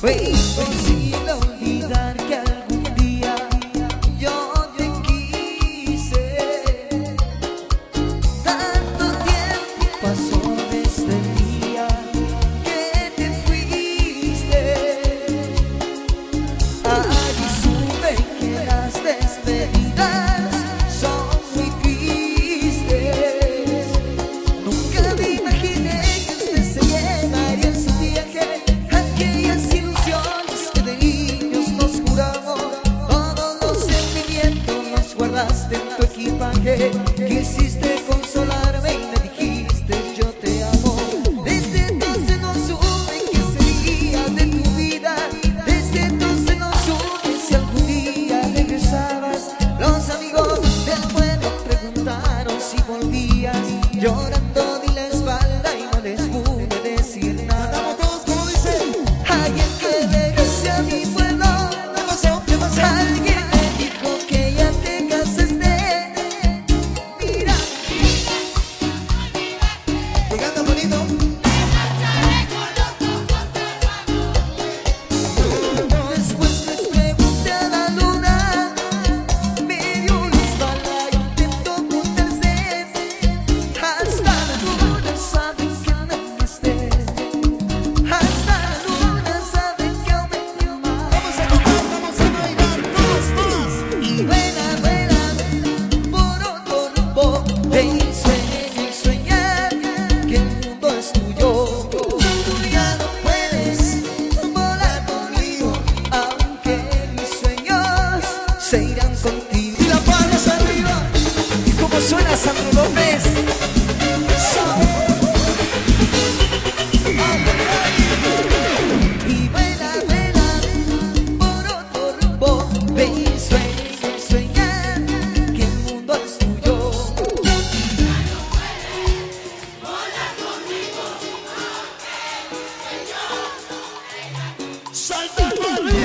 Fue imposible olvidar que algún día yo te quise. Tanto tiempo pasó desde el día que te fuiste. Allí supe que las despedidas son muy tristes. Nunca me imaginé que usted se llevaría en su viaje aquellas ilusiones que de niños nos juramos. Todos los sentimientos los guardaste en tu equipaje. Quisiste consolarme y me dijiste yo te amo. Desde entonces no supe qué sería de tu vida. Desde entonces no supe si algún día regresabas. Los amigos del pueblo preguntaron si volvías. Llorando di la espalda y no les pude decir nada. Cantamos todos como dice. Alguien que regrese a mi pueblo. ¿Qué pasó? ¿Qué pasó? Alguien me dijo que ya te casaste. Mira, Que canta bonito. después les pregunté a la luna. Me dio una espalda y intentó ocultarse. Hasta la luna sabe que me amaste. Hasta la luna sabe que aún me amas. Vamos a cantar, vamos a bailar. Todos. Y vuela, vuela por otro rumbo. Ven y sueña que el mundo es tuyo. Tú ya no puedes volar conmigo, aunque mis sueños se irán contigo. Y la palmas arriba, y como suena Sandro López. Y vuela, vuela por otro rumbo. Ven y sueña que el mundo es tuyo. Salta,